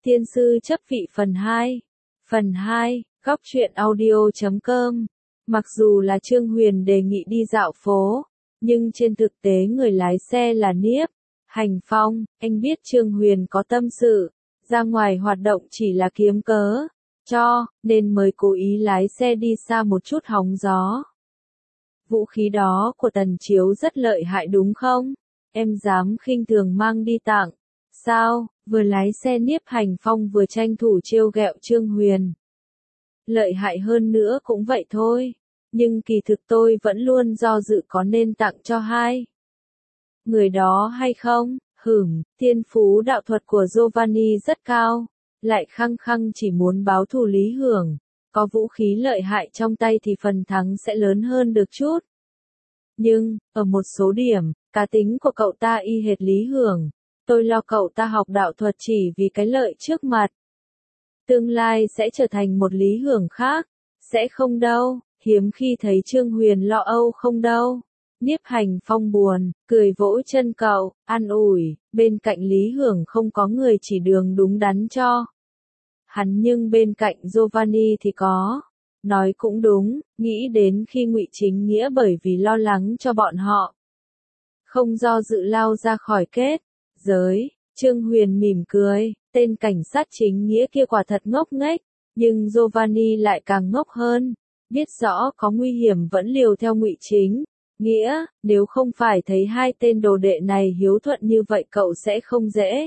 Tiên sư chấp vị phần 2. Phần 2, góc truyện audio.com. Mặc dù là Trương Huyền đề nghị đi dạo phố, nhưng trên thực tế người lái xe là Niếp Hành Phong. Anh biết Trương Huyền có tâm sự, ra ngoài hoạt động chỉ là kiếm cớ, nên mới cố ý lái xe đi xa một chút hóng gió. Vũ khí đó của Tần Chiếu rất lợi hại đúng không? Em dám khinh thường mang đi tặng. Sao? Vừa lái xe Niếp Hành Phong vừa tranh thủ trêu ghẹo Trương Huyền. Lợi hại hơn nữa cũng vậy thôi. Nhưng kỳ thực tôi vẫn luôn do dự có nên tặng cho hai người đó hay không. Thiên phú đạo thuật của Giovanni rất cao, lại khăng khăng chỉ muốn báo thù Lý Hưởng. Có vũ khí lợi hại trong tay thì phần thắng sẽ lớn hơn được chút. Nhưng, ở một số điểm, cá tính của cậu ta y hệt Lý Hưởng. Tôi lo cậu ta học đạo thuật chỉ vì cái lợi trước mặt. Tương lai sẽ trở thành một Lý Hưởng khác. Sẽ không đâu, hiếm khi thấy Trương Huyền lo âu không đâu. Niếp Hành Phong buồn, cười vỗ chân cậu, an ủi, bên cạnh Lý Hưởng không có người chỉ đường đúng đắn cho hắn nhưng bên cạnh Giovanni thì có. Nói cũng đúng, nghĩ đến khi Ngụy Chính Nghĩa bởi vì lo lắng cho bọn họ, không do dự lao ra khỏi kết giới. Trương Huyền mỉm cười, tên cảnh sát chính nghĩa kia quả thật ngốc nghếch, nhưng Giovanni lại càng ngốc hơn, biết rõ có nguy hiểm vẫn liều theo Ngụy Chính Nghĩa, nếu không phải thấy hai tên đồ đệ này hiếu thuận như vậy cậu sẽ không dễ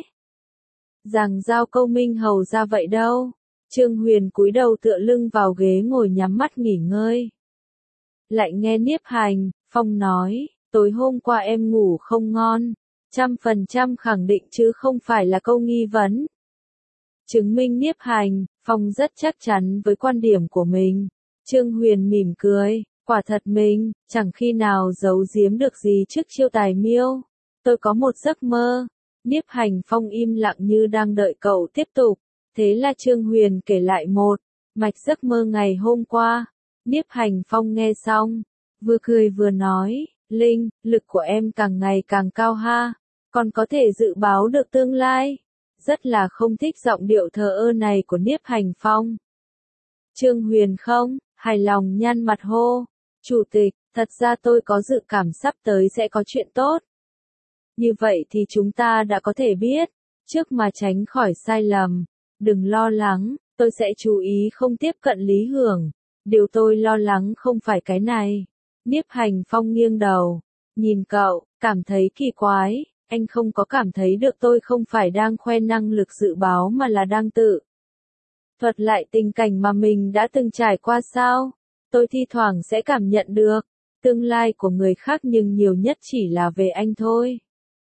dàng giao câu minh hầu ra vậy đâu. Trương Huyền cúi đầu tựa lưng vào ghế ngồi nhắm mắt nghỉ ngơi. Lại nghe Niếp Hành Phong nói, tối hôm qua em ngủ không ngon, 100% khẳng định chứ không phải là câu nghi vấn. Chứng minh Niếp Hành Phong rất chắc chắn với quan điểm của mình. Trương Huyền mỉm cười, quả thật mình chẳng khi nào giấu giếm được gì trước chiêu tài miêu. Tôi có một giấc mơ. Niếp Hành Phong im lặng như đang đợi cậu tiếp tục. Thế là Trương Huyền kể lại một mạch giấc mơ ngày hôm qua. Niếp Hành Phong nghe xong, vừa cười vừa nói, Linh, lực của em càng ngày càng cao ha, còn có thể dự báo được tương lai. Rất là không thích giọng điệu thờ ơ này của Niếp Hành Phong. Trương Huyền không hài lòng nhăn mặt hô, Chủ tịch, thật ra tôi có dự cảm sắp tới sẽ có chuyện tốt. Như vậy thì chúng ta đã có thể biết, trước mà tránh khỏi sai lầm. Đừng lo lắng, tôi sẽ chú ý không tiếp cận Lý Hưởng. Điều tôi lo lắng không phải cái này. Niếp Hành Phong nghiêng đầu, nhìn cậu, cảm thấy kỳ quái. Anh không có cảm thấy được tôi không phải đang khoe năng lực dự báo mà là đang tự thuật lại tình cảnh mà mình đã từng trải qua sao? Tôi thi thoảng sẽ cảm nhận được tương lai của người khác nhưng nhiều nhất chỉ là về anh thôi.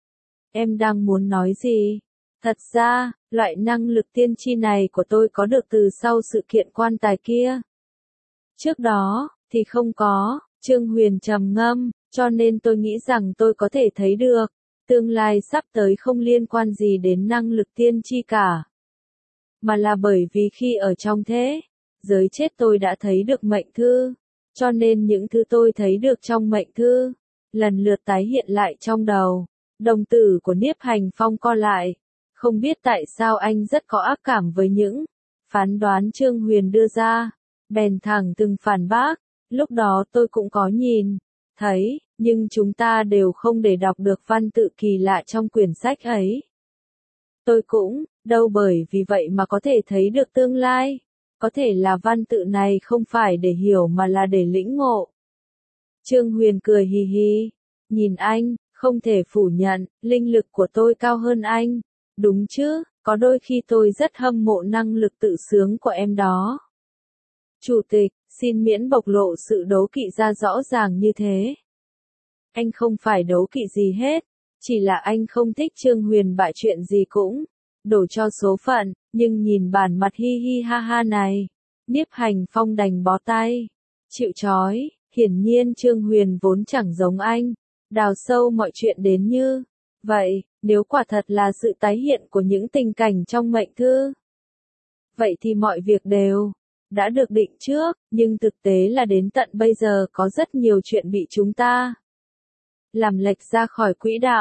Em đang muốn nói gì? Thật ra, loại năng lực tiên tri này của tôi có được từ sau sự kiện quan tài kia. Trước đó, thì không có. Trương Huyền trầm ngâm, cho nên tôi nghĩ rằng tôi có thể thấy được. Tương lai sắp tới không liên quan gì đến năng lực tiên tri cả. Mà là bởi vì khi ở trong thế giới chết tôi đã thấy được mệnh thư. Cho nên những thứ tôi thấy được trong mệnh thư, lần lượt tái hiện lại trong đầu. Đồng tử của Niếp Hành Phong co lại. Không biết tại sao anh rất có ác cảm với những phán đoán Trương Huyền đưa ra. Bèn thẳng từng phản bác. Lúc đó tôi cũng có nhìn thấy, nhưng chúng ta đều không để đọc được văn tự kỳ lạ trong quyển sách ấy. Tôi cũng, đâu bởi vì vậy mà có thể thấy được tương lai. Có thể là văn tự này không phải để hiểu mà là để lĩnh ngộ. Trương Huyền cười hì hì, nhìn anh, không thể phủ nhận, linh lực của tôi cao hơn anh. Đúng chứ, có đôi khi tôi rất hâm mộ năng lực tự sướng của em đó. Chủ tịch, xin miễn bộc lộ sự đố kỵ ra rõ ràng như thế. Anh không phải đố kỵ gì hết, chỉ là anh không thích Trương Huyền bại chuyện gì cũng đổ cho số phận, nhưng nhìn bản mặt hi hi ha ha này, Niếp Hành Phong đành bó tay, chịu trói. Hiển nhiên Trương Huyền vốn chẳng giống anh, đào sâu mọi chuyện đến như vậy. Nếu quả thật là sự tái hiện của những tình cảnh trong mệnh thư, vậy thì mọi việc đều đã được định trước, nhưng thực tế là đến tận bây giờ có rất nhiều chuyện bị chúng ta làm lệch ra khỏi quỹ đạo.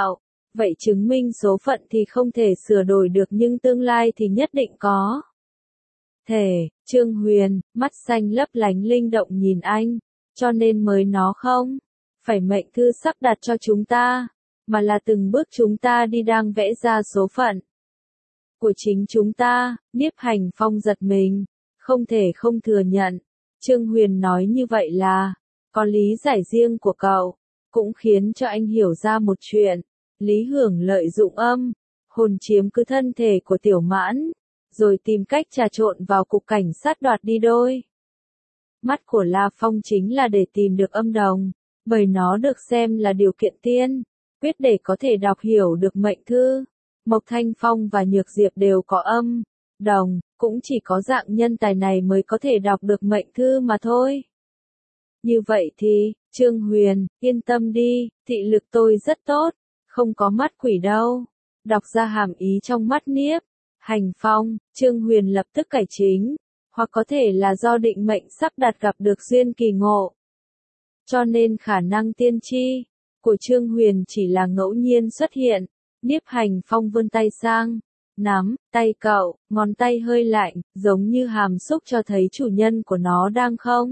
Vậy chứng minh số phận thì không thể sửa đổi được nhưng tương lai thì nhất định có. Thể, Trương Huyền, mắt xanh lấp lánh linh động nhìn anh, cho nên mới nó không phải mệnh thư sắp đặt cho chúng ta, mà là từng bước chúng ta đi đang vẽ ra số phận của chính chúng ta. Nhiếp Hành Phong giật mình, không thể không thừa nhận, Trương Huyền nói như vậy là có lý giải riêng của cậu, cũng khiến cho anh hiểu ra một chuyện. Lý Hưởng lợi dụng âm hồn chiếm cứ thân thể của Tiểu Mãn, rồi tìm cách trà trộn vào cục cảnh sát đoạt đi đôi mắt của La Phong chính là để tìm được âm đồng, bởi nó được xem là điều kiện tiên quyết để có thể đọc hiểu được mệnh thư. Mộc Thanh Phong và Nhược Diệp đều có âm đồng, cũng chỉ có dạng nhân tài này mới có thể đọc được mệnh thư mà thôi. Như vậy thì, Trương Huyền, yên tâm đi, thị lực tôi rất tốt, không có mắt quỷ đâu. Đọc ra hàm ý trong mắt Nhiếp Hành Phong, Trương Huyền lập tức cải chính, hoặc có thể là do định mệnh sắp đặt gặp được duyên kỳ ngộ. Cho nên khả năng tiên tri của Trương Huyền chỉ là ngẫu nhiên xuất hiện. Nhiếp Hành Phong vươn tay sang, nắm tay cậu, ngón tay hơi lạnh, giống như hàm xúc cho thấy chủ nhân của nó đang không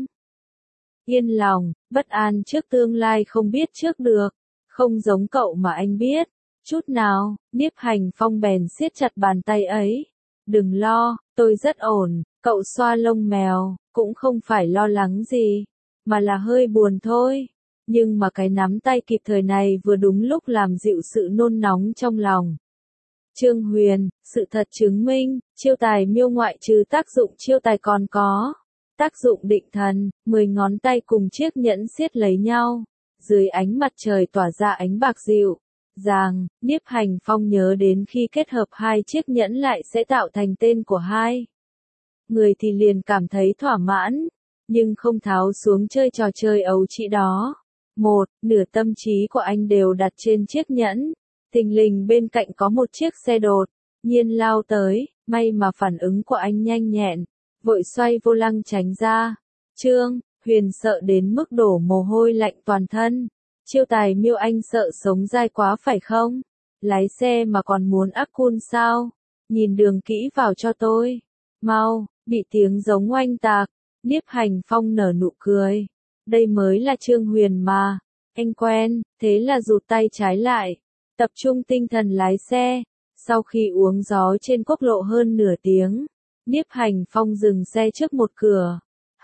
yên lòng, bất an trước tương lai không biết trước được, không giống cậu mà anh biết chút nào. Nhiếp Hành Phong bèn siết chặt bàn tay ấy. Đừng lo, tôi rất ổn. Cậu xoa lông mèo, cũng không phải lo lắng gì, mà là hơi buồn thôi. Nhưng mà cái nắm tay kịp thời này vừa đúng lúc làm dịu sự nôn nóng trong lòng. Trương Huyền, sự thật chứng minh, chiêu tài miêu ngoại trừ tác dụng chiêu tài còn có tác dụng định thần. 10 ngón tay cùng chiếc nhẫn siết lấy nhau, dưới ánh mặt trời tỏa ra ánh bạc dịu dàng. Nhiếp Hành Phong nhớ đến khi kết hợp hai chiếc nhẫn lại sẽ tạo thành tên của hai người thì liền cảm thấy thỏa mãn, nhưng không tháo xuống chơi trò chơi ấu trĩ đó. Nửa tâm trí của anh đều đặt trên chiếc nhẫn. Thình lình bên cạnh có một chiếc xe đột nhiên lao tới, may mà phản ứng của anh nhanh nhẹn, vội xoay vô lăng tránh ra. Trương Huyền sợ đến mức đổ mồ hôi lạnh toàn thân. Chiêu tài miêu anh sợ sống dai quá phải không? Lái xe mà còn muốn ác cun sao? Nhìn đường kỹ vào cho tôi. Mau, bị tiếng giống oanh tạc. Nhiếp Hành Phong nở nụ cười. Đây mới là Trương Huyền mà. Anh quen, thế là rụt tay trái lại. Tập trung tinh thần lái xe. Sau khi uống gió trên quốc lộ hơn nửa tiếng, Nhiếp Hành Phong dừng xe trước một cửa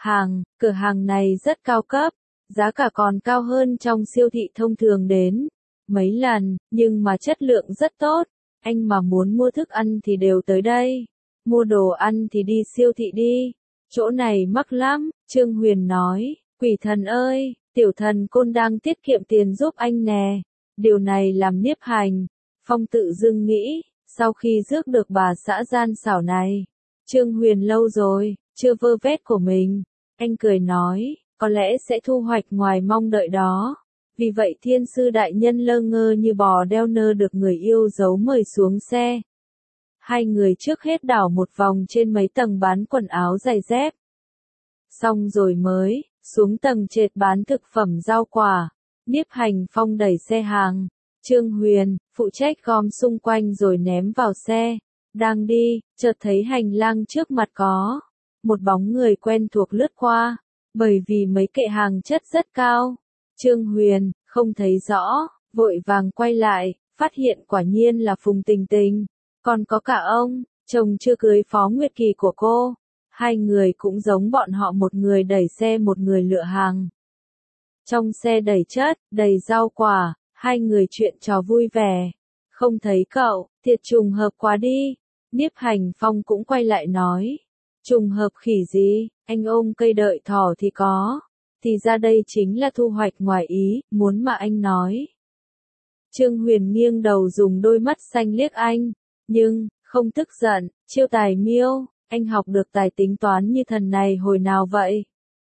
hàng này rất cao cấp, giá cả còn cao hơn trong siêu thị thông thường đến mấy lần, nhưng mà chất lượng rất tốt. Anh mà muốn mua thức ăn thì đều tới đây, mua đồ ăn thì đi siêu thị đi, chỗ này mắc lắm. Trương Huyền nói, quỷ thần ơi, tiểu thần côn đang tiết kiệm tiền giúp anh nè. Điều này làm Nhiếp Hành Phong tự dưng nghĩ, sau khi rước được bà xã gian xảo này, Trương Huyền lâu rồi chưa vơ vét của mình. Anh cười nói, có lẽ sẽ thu hoạch ngoài mong đợi đó. Vì vậy thiên sư đại nhân lơ ngơ như bò đeo nơ được người yêu dấu mời xuống xe. Hai người trước hết đảo một vòng trên mấy tầng bán quần áo giày dép. Xong rồi mới xuống tầng trệt bán thực phẩm rau quả. Nhiếp Hành Phong đẩy xe hàng. Trương Huyền phụ trách gom xung quanh rồi ném vào xe. Đang đi, chợt thấy hành lang trước mặt có một bóng người quen thuộc lướt qua, bởi vì mấy kệ hàng chất rất cao. Trương Huyền không thấy rõ, vội vàng quay lại, phát hiện quả nhiên là Phùng Tình Tình, còn có cả ông chồng chưa cưới Phó Nguyệt Kỳ của cô. Hai người cũng giống bọn họ, một người đẩy xe một người lựa hàng. Trong xe đầy chất, đầy rau quả, hai người chuyện trò vui vẻ. Không thấy cậu, thiệt trùng hợp quá đi. Nhiếp Hành Phong cũng quay lại nói. Trùng hợp khỉ gì, anh ôm cây đợi thỏ thì có. Thì ra đây chính là thu hoạch ngoài ý, muốn mà anh nói. Trương Huyền nghiêng đầu dùng đôi mắt xanh liếc anh, nhưng không tức giận. Chiêu tài miêu, anh học được tài tính toán như thần này hồi nào vậy?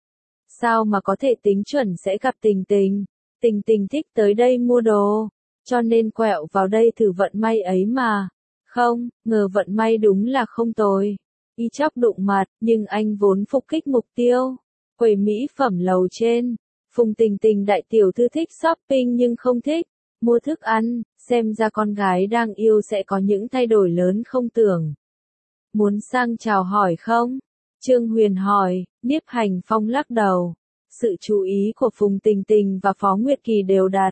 Sao mà có thể tính chuẩn sẽ gặp Tình Tình? Tình Tình thích tới đây mua đồ, cho nên quẹo vào đây thử vận may ấy mà. Không, ngờ vận may đúng là không tồi. Y chóc đụng mặt, nhưng anh vốn phục kích mục tiêu. Quầy mỹ phẩm lầu trên. Phùng Tình Tình đại tiểu thư thích shopping nhưng không thích mua thức ăn. xem ra con gái đang yêu sẽ có những thay đổi lớn không tưởng. Muốn sang chào hỏi không? Trương Huyền hỏi, Nhiếp Hành Phong lắc đầu. Sự chú ý của Phùng Tình Tình và Phó Nguyệt Kỳ đều đặt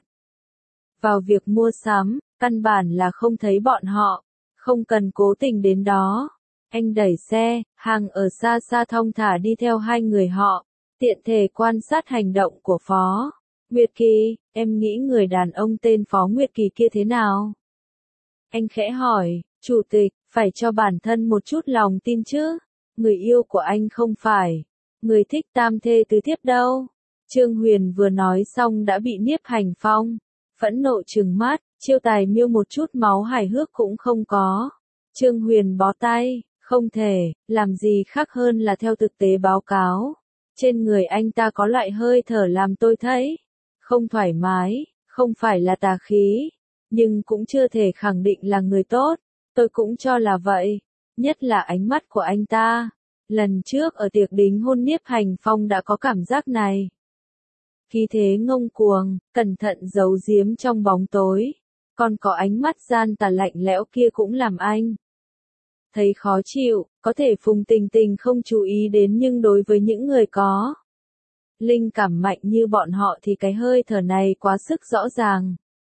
vào việc mua sắm, căn bản là không thấy bọn họ, không cần cố tình đến đó. Anh đẩy xe, hàng ở xa xa thong thả đi theo hai người họ, tiện thể quan sát hành động của Phó Nguyệt Kỳ. Em nghĩ người đàn ông tên Phó Nguyệt Kỳ kia thế nào? Anh khẽ hỏi, chủ tịch, phải cho bản thân một chút lòng tin chứ. Người yêu của anh không phải người thích tam thê tứ thiếp đâu. Trương Huyền vừa nói xong đã bị Nhiếp Hành Phong phẫn nộ trừng mắt, chiêu tài miêu một chút máu hài hước cũng không có. Trương Huyền bó tay, không thể, làm gì khác hơn là theo thực tế báo cáo. Trên người anh ta có loại hơi thở làm tôi thấy không thoải mái, không phải là tà khí, nhưng cũng chưa thể khẳng định là người tốt. Tôi cũng cho là vậy, nhất là ánh mắt của anh ta. Lần trước ở tiệc đính hôn Nhiếp Hành Phong đã có cảm giác này. Khí thế ngông cuồng, cẩn thận giấu giếm trong bóng tối. Còn có ánh mắt gian tà lạnh lẽo kia cũng làm anh thấy khó chịu. Có thể Phùng Tình Tình không chú ý đến, nhưng đối với những người có linh cảm mạnh như bọn họ thì cái hơi thở này quá sức rõ ràng.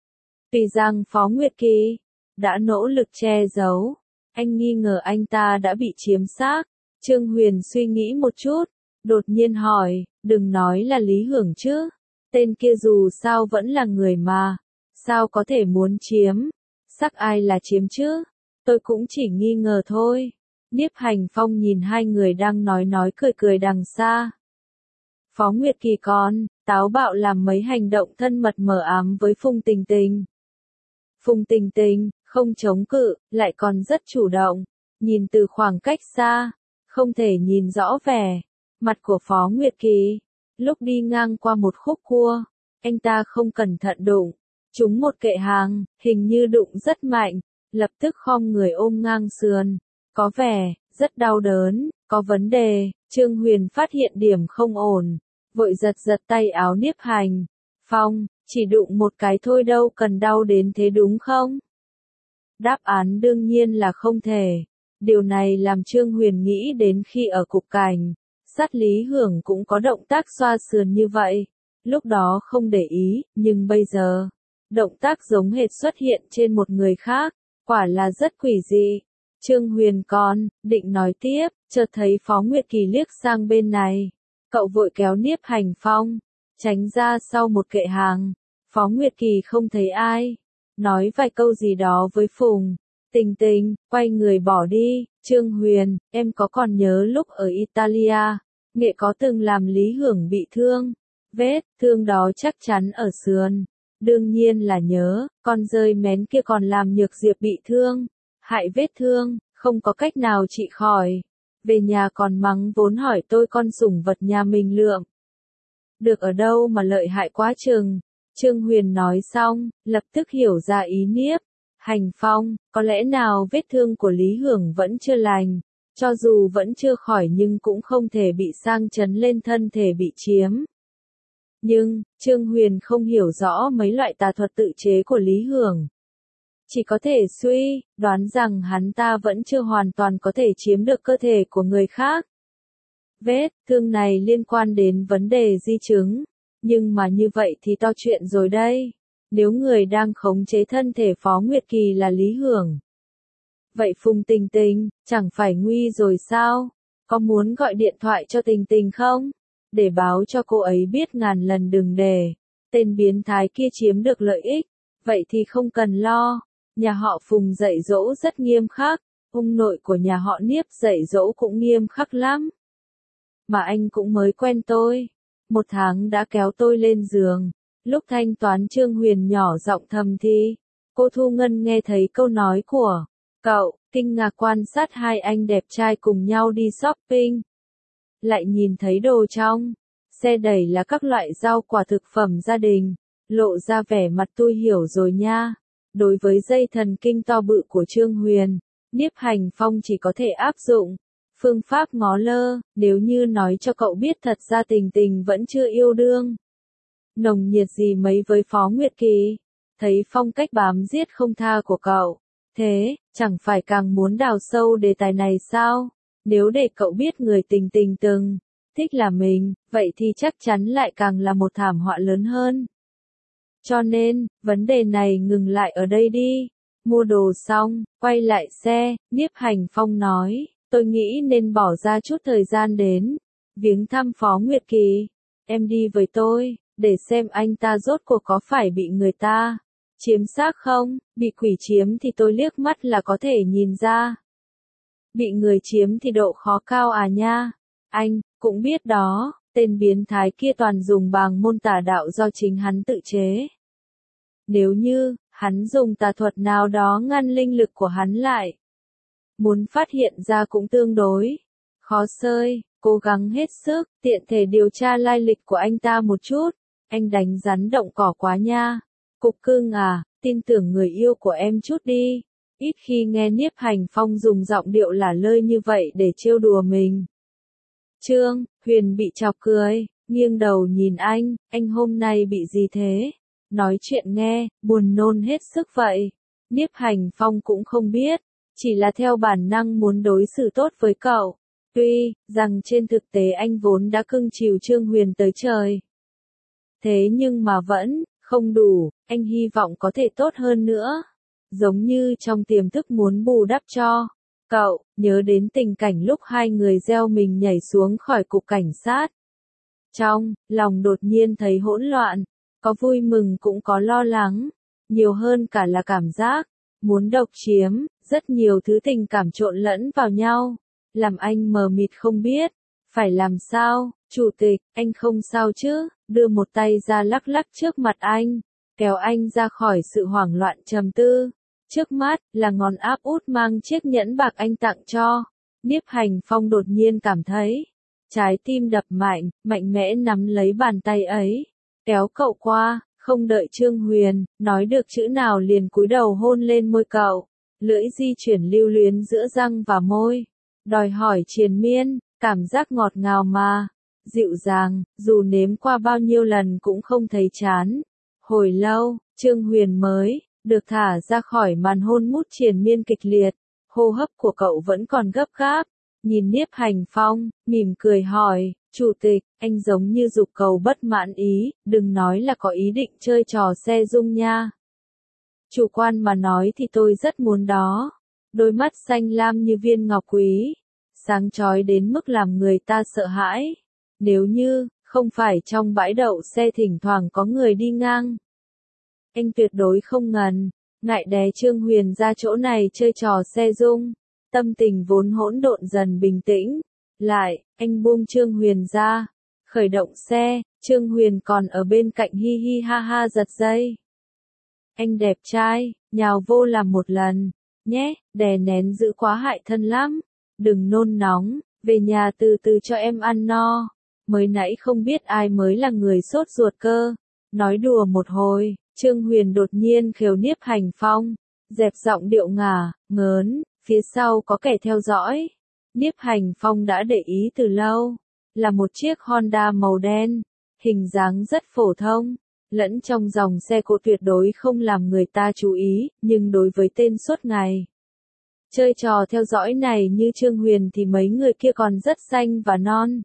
Vì rằng Phó Nguyệt Kỳ đã nỗ lực che giấu, anh nghi ngờ anh ta đã bị chiếm xác. Trương Huyền suy nghĩ một chút, đột nhiên hỏi, đừng nói là Lý Hưởng chứ. Tên kia dù sao vẫn là người mà, sao có thể muốn chiếm? Sắc ai là chiếm chứ? Tôi cũng chỉ nghi ngờ thôi. Nhiếp Hành Phong nhìn hai người đang nói cười cười đằng xa. Phó Nguyệt Kỳ còn táo bạo làm mấy hành động thân mật mờ ám với Phùng Tình Tình. Phùng Tình Tình không chống cự, lại còn rất chủ động, nhìn từ khoảng cách xa, không thể nhìn rõ vẻ mặt của Phó Nguyệt Kỳ. Lúc đi ngang qua một khúc cua, anh ta không cẩn thận đụng trúng một kệ hàng, hình như đụng rất mạnh, lập tức khom người ôm ngang sườn, có vẻ rất đau đớn, có vấn đề. Trương Huyền phát hiện điểm không ổn, vội giật tay áo Nhiếp Hành Phong, chỉ đụng một cái thôi đâu cần đau đến thế đúng không? Đáp án đương nhiên là không thể. Điều này làm Trương Huyền nghĩ đến khi ở cục cảnh sát Lý Hưởng cũng có động tác xoa sườn như vậy. Lúc đó không để ý, nhưng bây giờ, động tác giống hệt xuất hiện trên một người khác, quả là rất quỷ dị. Trương Huyền còn định nói tiếp, chợt thấy Phó Nguyệt Kỳ liếc sang bên này. Cậu vội kéo Nhiếp Hành Phong tránh ra sau một kệ hàng. Phó Nguyệt Kỳ không thấy ai, nói vài câu gì đó với Phùng Tình Tình, quay người bỏ đi. Trương Huyền, em có còn nhớ lúc ở Italia, Nghệ có từng làm Lý Hưởng bị thương? Vết thương đó chắc chắn ở sườn. Đương nhiên là nhớ, con dơi mén kia còn làm Nhược Diệp bị thương. Hại vết thương, không có cách nào trị khỏi. Về nhà còn mắng vốn hỏi tôi con sủng vật nhà mình lượm được ở đâu mà lợi hại quá chừng. Trương Huyền nói xong, lập tức hiểu ra ý Nhiếp Hành Phong, có lẽ nào vết thương của Lý Hưởng vẫn chưa lành, cho dù vẫn chưa khỏi nhưng cũng không thể bị sang chấn lên thân thể bị chiếm. Nhưng, Trương Huyền không hiểu rõ mấy loại tà thuật tự chế của Lý Hưởng. Chỉ có thể suy đoán rằng hắn ta vẫn chưa hoàn toàn có thể chiếm được cơ thể của người khác. Vết thương này liên quan đến vấn đề di chứng, nhưng mà như vậy thì to chuyện rồi đây. Nếu người đang khống chế thân thể Phó Nguyệt Kỳ là Lý Hưởng, vậy Phùng Tình Tình chẳng phải nguy rồi sao? Có muốn gọi điện thoại cho Tình Tình không? Để báo cho cô ấy biết ngàn lần đừng để tên biến thái kia chiếm được lợi ích. Vậy thì không cần lo. Nhà họ Phùng dạy dỗ rất nghiêm khắc, ông nội của nhà họ Nhiếp dạy dỗ cũng nghiêm khắc lắm. Mà anh cũng mới quen tôi. 1 tháng đã kéo tôi lên giường. Lúc thanh toán Trương Huyền nhỏ giọng thầm thì, cô Thu Ngân nghe thấy câu nói của cậu, kinh ngạc quan sát hai anh đẹp trai cùng nhau đi shopping. Lại nhìn thấy đồ trong xe đẩy là các loại rau quả thực phẩm gia đình, lộ ra vẻ mặt tôi hiểu rồi nha. Đối với dây thần kinh to bự của Trương Huyền, Nhiếp Hành Phong chỉ có thể áp dụng phương pháp ngó lơ. Nếu như nói cho cậu biết thật ra Tình Tình vẫn chưa yêu đương nồng nhiệt gì mấy với Phó Nguyệt Kỳ, thấy phong cách bám giết không tha của cậu. Thế, chẳng phải càng muốn đào sâu đề tài này sao? Nếu để cậu biết người tình tình từng thích là mình, vậy thì chắc chắn lại càng là một thảm họa lớn hơn. Cho nên, vấn đề này ngừng lại ở đây đi. Mua đồ xong, quay lại xe, Nhiếp Hành Phong nói, tôi nghĩ nên bỏ ra chút thời gian đến viếng thăm Phó Nguyệt Kỳ. Em đi với tôi, để xem anh ta rốt cuộc có phải bị người ta chiếm xác không. Bị quỷ chiếm thì tôi liếc mắt là có thể nhìn ra. Bị người chiếm thì độ khó cao à nha. Anh cũng biết đó, tên biến thái kia toàn dùng bàng môn tà đạo do chính hắn tự chế. Nếu như hắn dùng tà thuật nào đó ngăn linh lực của hắn lại, muốn phát hiện ra cũng tương đối khó xơi. Cố gắng hết sức, tiện thể điều tra lai lịch của anh ta một chút. Anh đánh rắn động cỏ quá nha. Cục cưng à, tin tưởng người yêu của em chút đi. Ít khi nghe Nhiếp Hành Phong dùng giọng điệu lả lơi như vậy để trêu đùa mình. Trương Huyền bị chọc cười, nghiêng đầu nhìn anh hôm nay bị gì thế? Nói chuyện nghe, buồn nôn hết sức vậy. Nhiếp Hành Phong cũng không biết, chỉ là theo bản năng muốn đối xử tốt với cậu. Tuy rằng trên thực tế anh vốn đã cưng chiều Trương Huyền tới trời. Thế nhưng mà vẫn không đủ, anh hy vọng có thể tốt hơn nữa. Giống như trong tiềm thức muốn bù đắp cho cậu, nhớ đến tình cảnh lúc hai người gieo mình nhảy xuống khỏi cục cảnh sát. Trong lòng đột nhiên thấy hỗn loạn, có vui mừng cũng có lo lắng, nhiều hơn cả là cảm giác muốn độc chiếm, rất nhiều thứ tình cảm trộn lẫn vào nhau, làm anh mờ mịt không biết phải làm sao. Chủ tịch, anh không sao chứ? Đưa một tay ra lắc lắc trước mặt anh, kéo anh ra khỏi sự hoảng loạn trầm tư. Trước mắt là ngón áp út mang chiếc nhẫn bạc anh tặng cho. Nhiếp Hành Phong đột nhiên cảm thấy trái tim đập mạnh, mạnh mẽ nắm lấy bàn tay ấy, kéo cậu qua, không đợi Trương Huyền nói được chữ nào liền cúi đầu hôn lên môi cậu. Lưỡi di chuyển lưu luyến giữa răng và môi, đòi hỏi triền miên, cảm giác ngọt ngào mà dịu dàng, dù nếm qua bao nhiêu lần cũng không thấy chán. Hồi lâu, Trương Huyền mới được thả ra khỏi màn hôn mút triền miên kịch liệt. Hô hấp của cậu vẫn còn gấp gáp, nhìn Nhiếp Hành Phong, mỉm cười hỏi, chủ tịch, anh giống như giục cầu bất mãn ý, đừng nói là có ý định chơi trò xe dung nha. Chủ quan mà nói thì tôi rất muốn đó. Đôi mắt xanh lam như viên ngọc quý, sáng chói đến mức làm người ta sợ hãi. Nếu như không phải trong bãi đậu xe thỉnh thoảng có người đi ngang, anh tuyệt đối không ngại đè Trương Huyền ra chỗ này chơi trò xe dung. Tâm tình vốn hỗn độn dần bình tĩnh lại, anh buông Trương Huyền ra, khởi động xe. Trương Huyền còn ở bên cạnh hi hi ha ha giật dây. Anh đẹp trai, nhào vô làm một lần nhé, đè nén dữ quá hại thân lắm. Đừng nôn nóng, về nhà từ từ cho em ăn no. Mới nãy không biết ai mới là người sốt ruột cơ. Nói đùa một hồi, Trương Huyền đột nhiên khều Nhiếp Hành Phong, dẹp giọng điệu ngả ngớn, phía sau có kẻ theo dõi. Nhiếp Hành Phong đã để ý từ lâu, là một chiếc Honda màu đen, hình dáng rất phổ thông, lẫn trong dòng xe cộ tuyệt đối không làm người ta chú ý, nhưng đối với tên suốt ngày chơi trò theo dõi này như Trương Huyền thì mấy người kia còn rất xanh và non.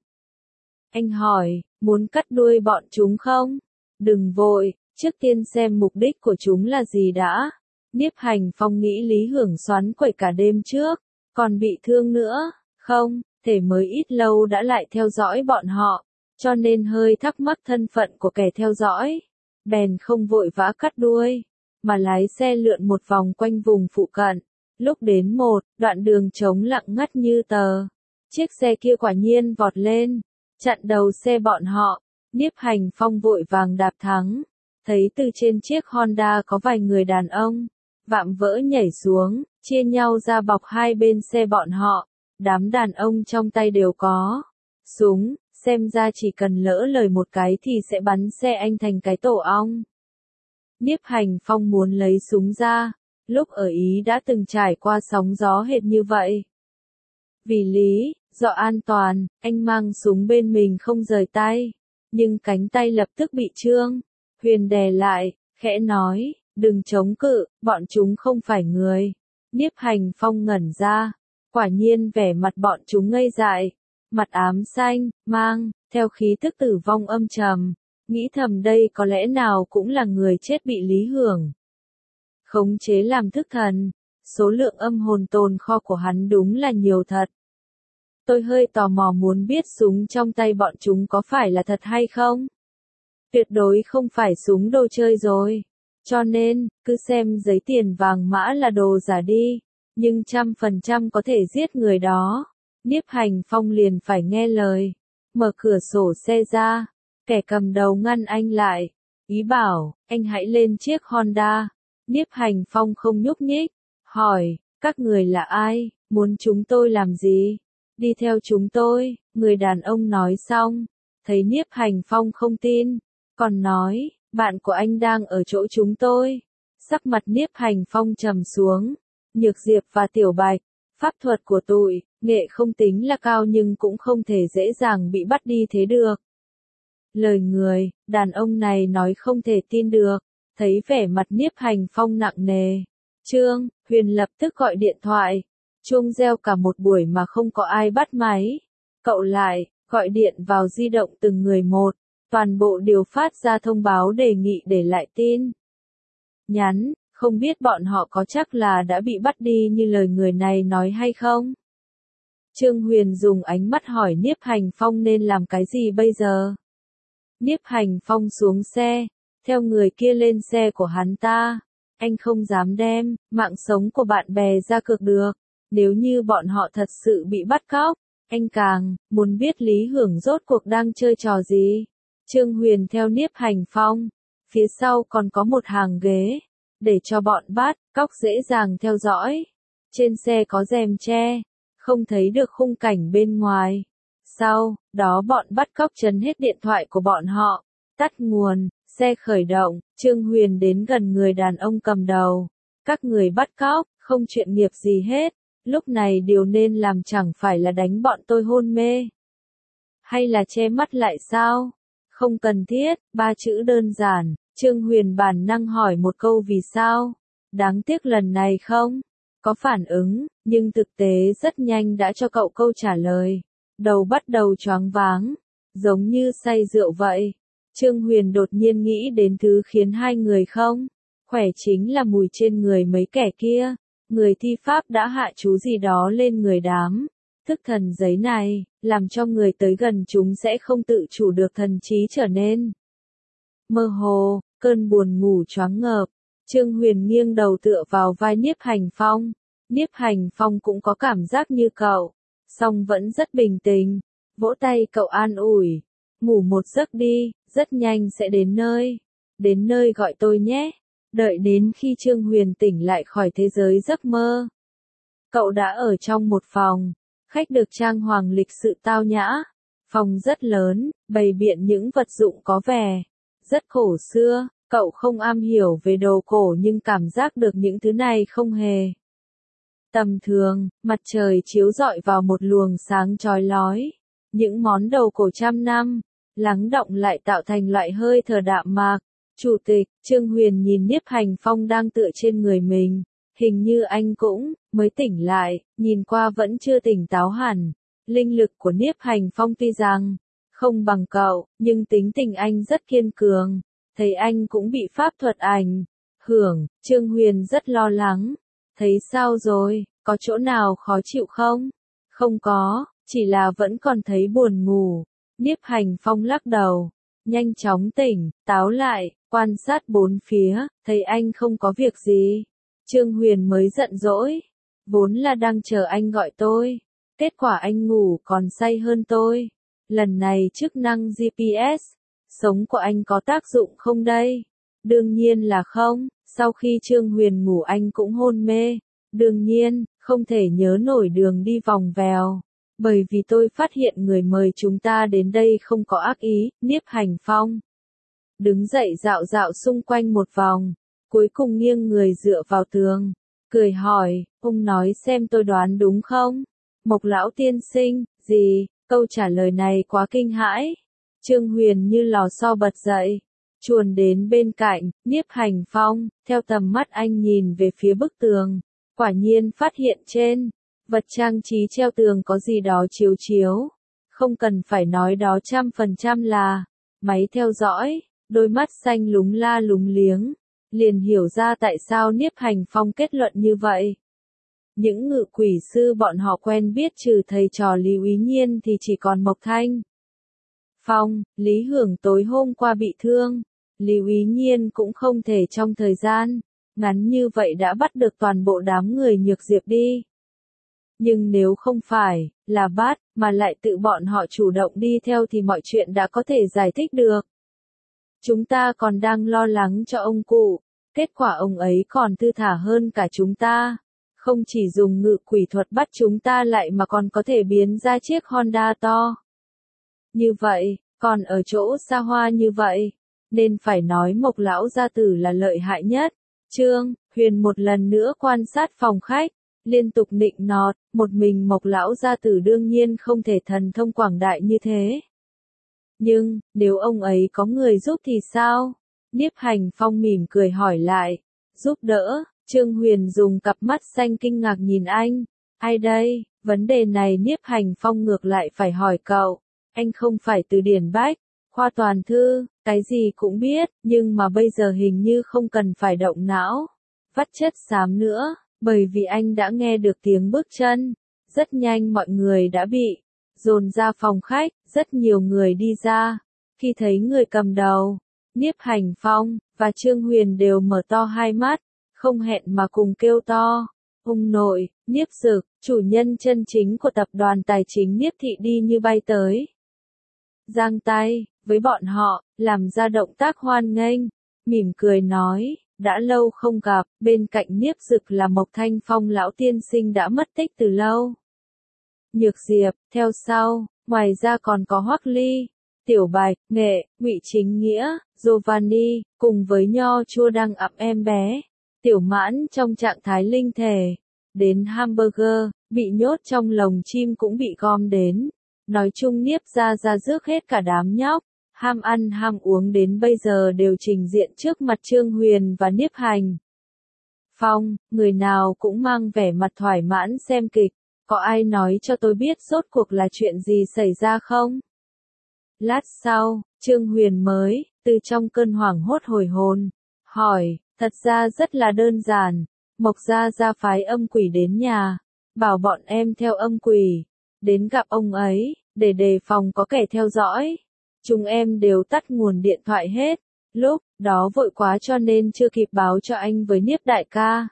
Anh hỏi, muốn cắt đuôi bọn chúng không? Đừng vội, trước tiên xem mục đích của chúng là gì đã. Nhiếp Hành Phong nghĩ Lý Hưởng xoắn quẩy cả đêm trước, còn bị thương nữa, không, thể mới ít lâu đã lại theo dõi bọn họ, cho nên hơi thắc mắc thân phận của kẻ theo dõi. Bèn không vội vã cắt đuôi, mà lái xe lượn một vòng quanh vùng phụ cận. Lúc đến một đoạn đường trống lặng ngắt như tờ, chiếc xe kia quả nhiên vọt lên, chặn đầu xe bọn họ. Nhiếp Hành Phong vội vàng đạp thắng, thấy từ trên chiếc Honda có vài người đàn ông vạm vỡ nhảy xuống, chia nhau ra bọc hai bên xe bọn họ. Đám đàn ông trong tay đều có súng, xem ra chỉ cần lỡ lời một cái thì sẽ bắn xe anh thành cái tổ ong. Nhiếp Hành Phong muốn lấy súng ra, lúc ở Ý đã từng trải qua sóng gió hệt như vậy. Vì lý do an toàn, anh mang súng bên mình không rời tay, nhưng cánh tay lập tức bị Trương Huyền đè lại, khẽ nói, đừng chống cự, bọn chúng không phải người. Nhiếp Hành Phong ngẩn ra, quả nhiên vẻ mặt bọn chúng ngây dại, mặt ám xanh, mang theo khí tức tử vong âm trầm, nghĩ thầm đây có lẽ nào cũng là người chết bị Lý Hưởng khống chế làm thức thần, số lượng âm hồn tồn kho của hắn đúng là nhiều thật. Tôi hơi tò mò muốn biết súng trong tay bọn chúng có phải là thật hay không? Tuyệt đối không phải súng đồ chơi rồi. Cho nên, cứ xem giấy tiền vàng mã là đồ giả đi, nhưng 100% có thể giết người đó. Nhiếp Hành Phong liền phải nghe lời, mở cửa sổ xe ra, kẻ cầm đầu ngăn anh lại, ý bảo, anh hãy lên chiếc Honda. Nhiếp Hành Phong không nhúc nhích, hỏi, các người là ai, muốn chúng tôi làm gì? Đi theo chúng tôi, người đàn ông nói xong, thấy Nhiếp Hành Phong không tin, còn nói, bạn của anh đang ở chỗ chúng tôi. Sắc mặt Nhiếp Hành Phong trầm xuống, Nhược Diệp và Tiểu Bạch, pháp thuật của tụi, nghệ không tính là cao nhưng cũng không thể dễ dàng bị bắt đi thế được. Lời người, đàn ông này nói không thể tin được, thấy vẻ mặt Nhiếp Hành Phong nặng nề. Trương Huyền lập tức gọi điện thoại, chuông reo cả một buổi mà không có ai bắt máy. Cậu lại, gọi điện vào di động từng người một, toàn bộ đều phát ra thông báo đề nghị để lại tin nhắn, không biết bọn họ có chắc là đã bị bắt đi như lời người này nói hay không? Trương Huyền dùng ánh mắt hỏi Nhiếp Hành Phong nên làm cái gì bây giờ? Nhiếp Hành Phong xuống xe, theo người kia lên xe của hắn ta. Anh không dám đem mạng sống của bạn bè ra cược được. Nếu như bọn họ thật sự bị bắt cóc, anh càng muốn biết Lý Hưởng rốt cuộc đang chơi trò gì. Trương Huyền theo Nhiếp Hành Phong, phía sau còn có một hàng ghế, để cho bọn bắt cóc dễ dàng theo dõi. Trên xe có rèm che, không thấy được khung cảnh bên ngoài. Sau đó bọn bắt cóc trấn hết điện thoại của bọn họ, tắt nguồn, xe khởi động, Trương Huyền đến gần người đàn ông cầm đầu. Các người bắt cóc, không chuyện nghiệp gì hết, lúc này điều nên làm chẳng phải là đánh bọn tôi hôn mê, hay là che mắt lại sao? Không cần thiết, 3 chữ đơn giản. Trương Huyền bản năng hỏi một câu vì sao? Đáng tiếc lần này không có phản ứng, nhưng thực tế rất nhanh đã cho cậu câu trả lời. Đầu bắt đầu choáng váng, giống như say rượu vậy. Trương Huyền đột nhiên nghĩ đến thứ khiến hai người không khỏe chính là mùi trên người mấy kẻ kia. Người thi pháp đã hạ chú gì đó lên người đám thức thần giấy này, làm cho người tới gần chúng sẽ không tự chủ được thần trí trở nên mơ hồ, cơn buồn ngủ choáng ngợp. Trương Huyền nghiêng đầu tựa vào vai Nhiếp Hành Phong. Nhiếp Hành Phong cũng có cảm giác như cậu, song vẫn rất bình tĩnh, vỗ tay cậu an ủi, ngủ một giấc đi, rất nhanh sẽ đến nơi gọi tôi nhé. Đợi đến khi Trương Huyền tỉnh lại khỏi thế giới giấc mơ, cậu đã ở trong một phòng khách được trang hoàng lịch sự tao nhã. Phòng rất lớn, bày biện những vật dụng có vẻ rất cổ xưa. Cậu không am hiểu về đồ cổ nhưng cảm giác được những thứ này không hề tầm thường. Mặt trời chiếu rọi vào một luồng sáng chói lói. Những món đồ cổ trăm năm lắng đọng lại tạo thành loại hơi thở đạm mạc. Chủ tịch, Trương Huyền nhìn Nhiếp Hành Phong đang tựa trên người mình. Hình như anh cũng mới tỉnh lại, nhìn qua vẫn chưa tỉnh táo hẳn. Linh lực của Nhiếp Hành Phong tuy rằng không bằng cậu, nhưng tính tình anh rất kiên cường. Thấy anh cũng bị pháp thuật ảnh hưởng, Trương Huyền rất lo lắng. Thấy sao rồi, có chỗ nào khó chịu không? Không có, chỉ là vẫn còn thấy buồn ngủ. Nhiếp Hành Phong lắc đầu, nhanh chóng tỉnh táo lại, quan sát bốn phía, thấy anh không có việc gì. Trương Huyền mới giận dỗi, vốn là đang chờ anh gọi tôi, kết quả anh ngủ còn say hơn tôi. Lần này chức năng GPS sống của anh có tác dụng không đây? Đương nhiên là không. Sau khi Trương Huyền ngủ anh cũng hôn mê. Đương nhiên, không thể nhớ nổi đường đi vòng vèo. Bởi vì tôi phát hiện người mời chúng ta đến đây không có ác ý. Nhiếp Hành Phong đứng dậy dạo dạo xung quanh một vòng, cuối cùng nghiêng người dựa vào tường, cười hỏi, ông nói xem tôi đoán đúng không? Mộc lão tiên sinh, gì? Câu trả lời này quá kinh hãi. Trương Huyền như lò xo bật dậy, chuồn đến bên cạnh, Nhiếp Hành Phong, theo tầm mắt anh nhìn về phía bức tường, quả nhiên phát hiện trên vật trang trí treo tường có gì đó chiếu chiếu, không cần phải nói đó 100% là máy theo dõi, đôi mắt xanh lúng la lúng liếng, liền hiểu ra tại sao Nhiếp Hành Phong kết luận như vậy. Những ngự quỷ sư bọn họ quen biết trừ thầy trò Lý Úy Nhiên thì chỉ còn Mộc Thanh Phong. Lý Hưởng tối hôm qua bị thương, Lý Úy Nhiên cũng không thể trong thời gian ngắn như vậy đã bắt được toàn bộ đám người Nhược Diệp đi. Nhưng nếu không phải là bắt, mà lại tự bọn họ chủ động đi theo thì mọi chuyện đã có thể giải thích được. Chúng ta còn đang lo lắng cho ông cụ, kết quả ông ấy còn thư thả hơn cả chúng ta. Không chỉ dùng ngự quỷ thuật bắt chúng ta lại mà còn có thể biến ra chiếc Honda to như vậy, còn ở chỗ xa hoa như vậy, nên phải nói Mộc lão gia tử là lợi hại nhất. Trương Huyền một lần nữa quan sát phòng khách, liên tục nịnh nọt, một mình Mộc lão gia tử đương nhiên không thể thần thông quảng đại như thế. Nhưng, nếu ông ấy có người giúp thì sao? Nhiếp Hành Phong mỉm cười hỏi lại. Giúp đỡ, Trương Huyền dùng cặp mắt xanh kinh ngạc nhìn anh. Ai đây? Vấn đề này Nhiếp Hành Phong ngược lại phải hỏi cậu. Anh không phải Từ Điển Bách, khoa toàn thư, cái gì cũng biết, nhưng mà bây giờ hình như không cần phải động não, vắt chất xám nữa, bởi vì anh đã nghe được tiếng bước chân. Rất nhanh mọi người đã bị dồn ra phòng khách, rất nhiều người đi ra. Khi thấy người cầm đầu, Nhiếp Hành Phong và Trương Huyền đều mở to hai mắt, không hẹn mà cùng kêu to. Ông nội, Nhiếp Dực, chủ nhân chân chính của tập đoàn tài chính Nhiếp Thị đi như bay tới. Giang tay với bọn họ, làm ra động tác hoan nghênh, mỉm cười nói, đã lâu không gặp, bên cạnh Nhiếp Dực là Mộc Thanh Phong lão tiên sinh đã mất tích từ lâu. Nhược Diệp, theo sau, ngoài ra còn có Hoắc Ly, Tiểu Bạch, Nghệ, Ngụy Chính Nghĩa, Giovanni, cùng với Nho Chua đang ẵm em bé. Tiểu Mãn trong trạng thái linh thể, đến hamburger, bị nhốt trong lồng chim cũng bị gom đến. Nói chung Nhiếp ra rước hết cả đám nhóc, ham ăn ham uống đến bây giờ đều trình diện trước mặt Trương Huyền và Nhiếp Hành Phong, người nào cũng mang vẻ mặt thoải mãn xem kịch. Có ai nói cho tôi biết rốt cuộc là chuyện gì xảy ra không? Lát sau, Trương Huyền mới, từ trong cơn hoảng hốt hồi hồn, hỏi, thật ra rất là đơn giản, Mộc gia phái âm quỷ đến nhà, bảo bọn em theo âm quỷ, đến gặp ông ấy, để đề phòng có kẻ theo dõi. Chúng em đều tắt nguồn điện thoại hết, lúc đó vội quá cho nên chưa kịp báo cho anh với Nhiếp đại ca.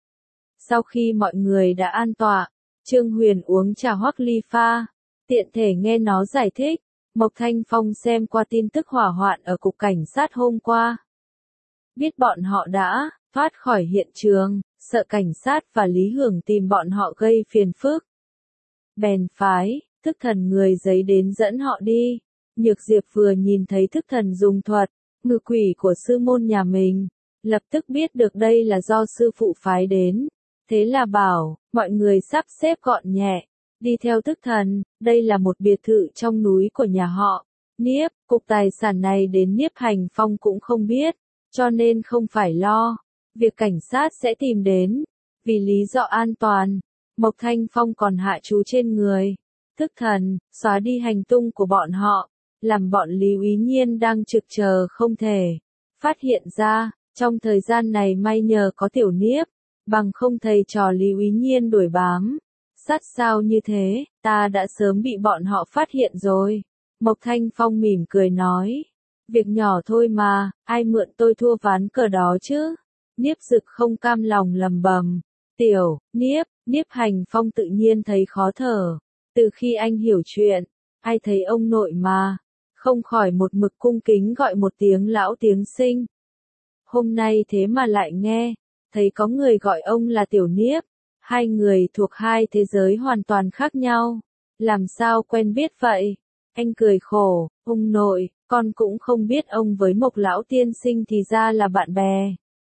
Sau khi mọi người đã an tọa, Trương Huyền uống trà Hoắc Ly pha, tiện thể nghe nó giải thích. Mộc Thanh Phong xem qua tin tức hỏa hoạn ở cục cảnh sát hôm qua. Biết bọn họ đã thoát khỏi hiện trường, sợ cảnh sát và Lý Hưởng tìm bọn họ gây phiền phức. Bèn phái thức thần người giấy đến dẫn họ đi. Nhược Diệp vừa nhìn thấy thức thần dùng thuật ngự quỷ của sư môn nhà mình, lập tức biết được đây là do sư phụ phái đến. Thế là bảo, mọi người sắp xếp gọn nhẹ, đi theo thức thần, đây là một biệt thự trong núi của nhà họ. Nhiếp, cục tài sản này đến Nhiếp Hành Phong cũng không biết, cho nên không phải lo. Việc cảnh sát sẽ tìm đến, vì lý do an toàn. Mộc Thanh Phong còn hạ chú trên người. Thức thần, xóa đi hành tung của bọn họ, làm bọn Lý Úy Nhiên đang trực chờ không thể phát hiện ra. Trong thời gian này may nhờ có Tiểu Niếp, bằng không thầy trò Lý Úy Nhiên đuổi bám sát sao như thế, ta đã sớm bị bọn họ phát hiện rồi. Mộc Thanh Phong mỉm cười nói, việc nhỏ thôi mà, ai mượn tôi thua ván cờ đó chứ? Nhiếp Dực không cam lòng lầm bầm, Tiểu Nhiếp Hành Phong tự nhiên thấy khó thở. Từ khi anh hiểu chuyện, ai thấy ông nội mà, không khỏi một mực cung kính gọi một tiếng lão tiếng sinh. Hôm nay thế mà lại nghe, thấy có người gọi ông là Tiểu Niếp, hai người thuộc hai thế giới hoàn toàn khác nhau, làm sao quen biết vậy? Anh cười khổ, ông nội, con cũng không biết ông với Mộc lão tiên sinh thì ra là bạn bè.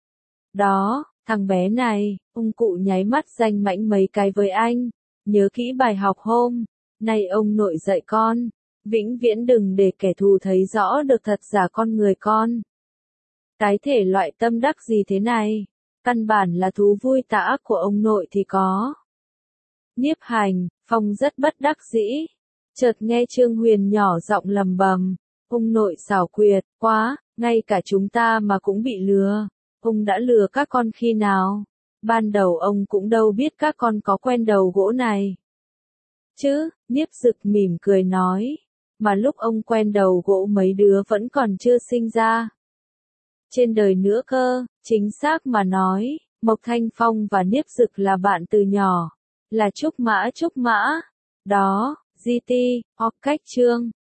Đó, thằng bé này, ông cụ nháy mắt danh mãnh mấy cái với anh, nhớ kỹ bài học hôm nay ông nội dạy con, vĩnh viễn đừng để kẻ thù thấy rõ được thật giả con người con. Cái thể loại tâm đắc gì thế này? Căn bản là thú vui tà ác của ông nội thì có. Nhiếp Hành, Phong rất bất đắc dĩ. Chợt nghe Trương Huyền nhỏ giọng lầm bầm. Ông nội xảo quyệt, quá, ngay cả chúng ta mà cũng bị lừa. Ông đã lừa các con khi nào? Ban đầu ông cũng đâu biết các con có quen đầu gỗ này. Chứ, Niếp Dực mỉm cười nói. Mà lúc ông quen đầu gỗ mấy đứa vẫn còn chưa sinh ra. Trên đời nữa cơ, chính xác mà nói, Mộc Thanh Phong và Niếp Dực là bạn từ nhỏ. Là trúc mã. Đó, GT, hoặc cách chương.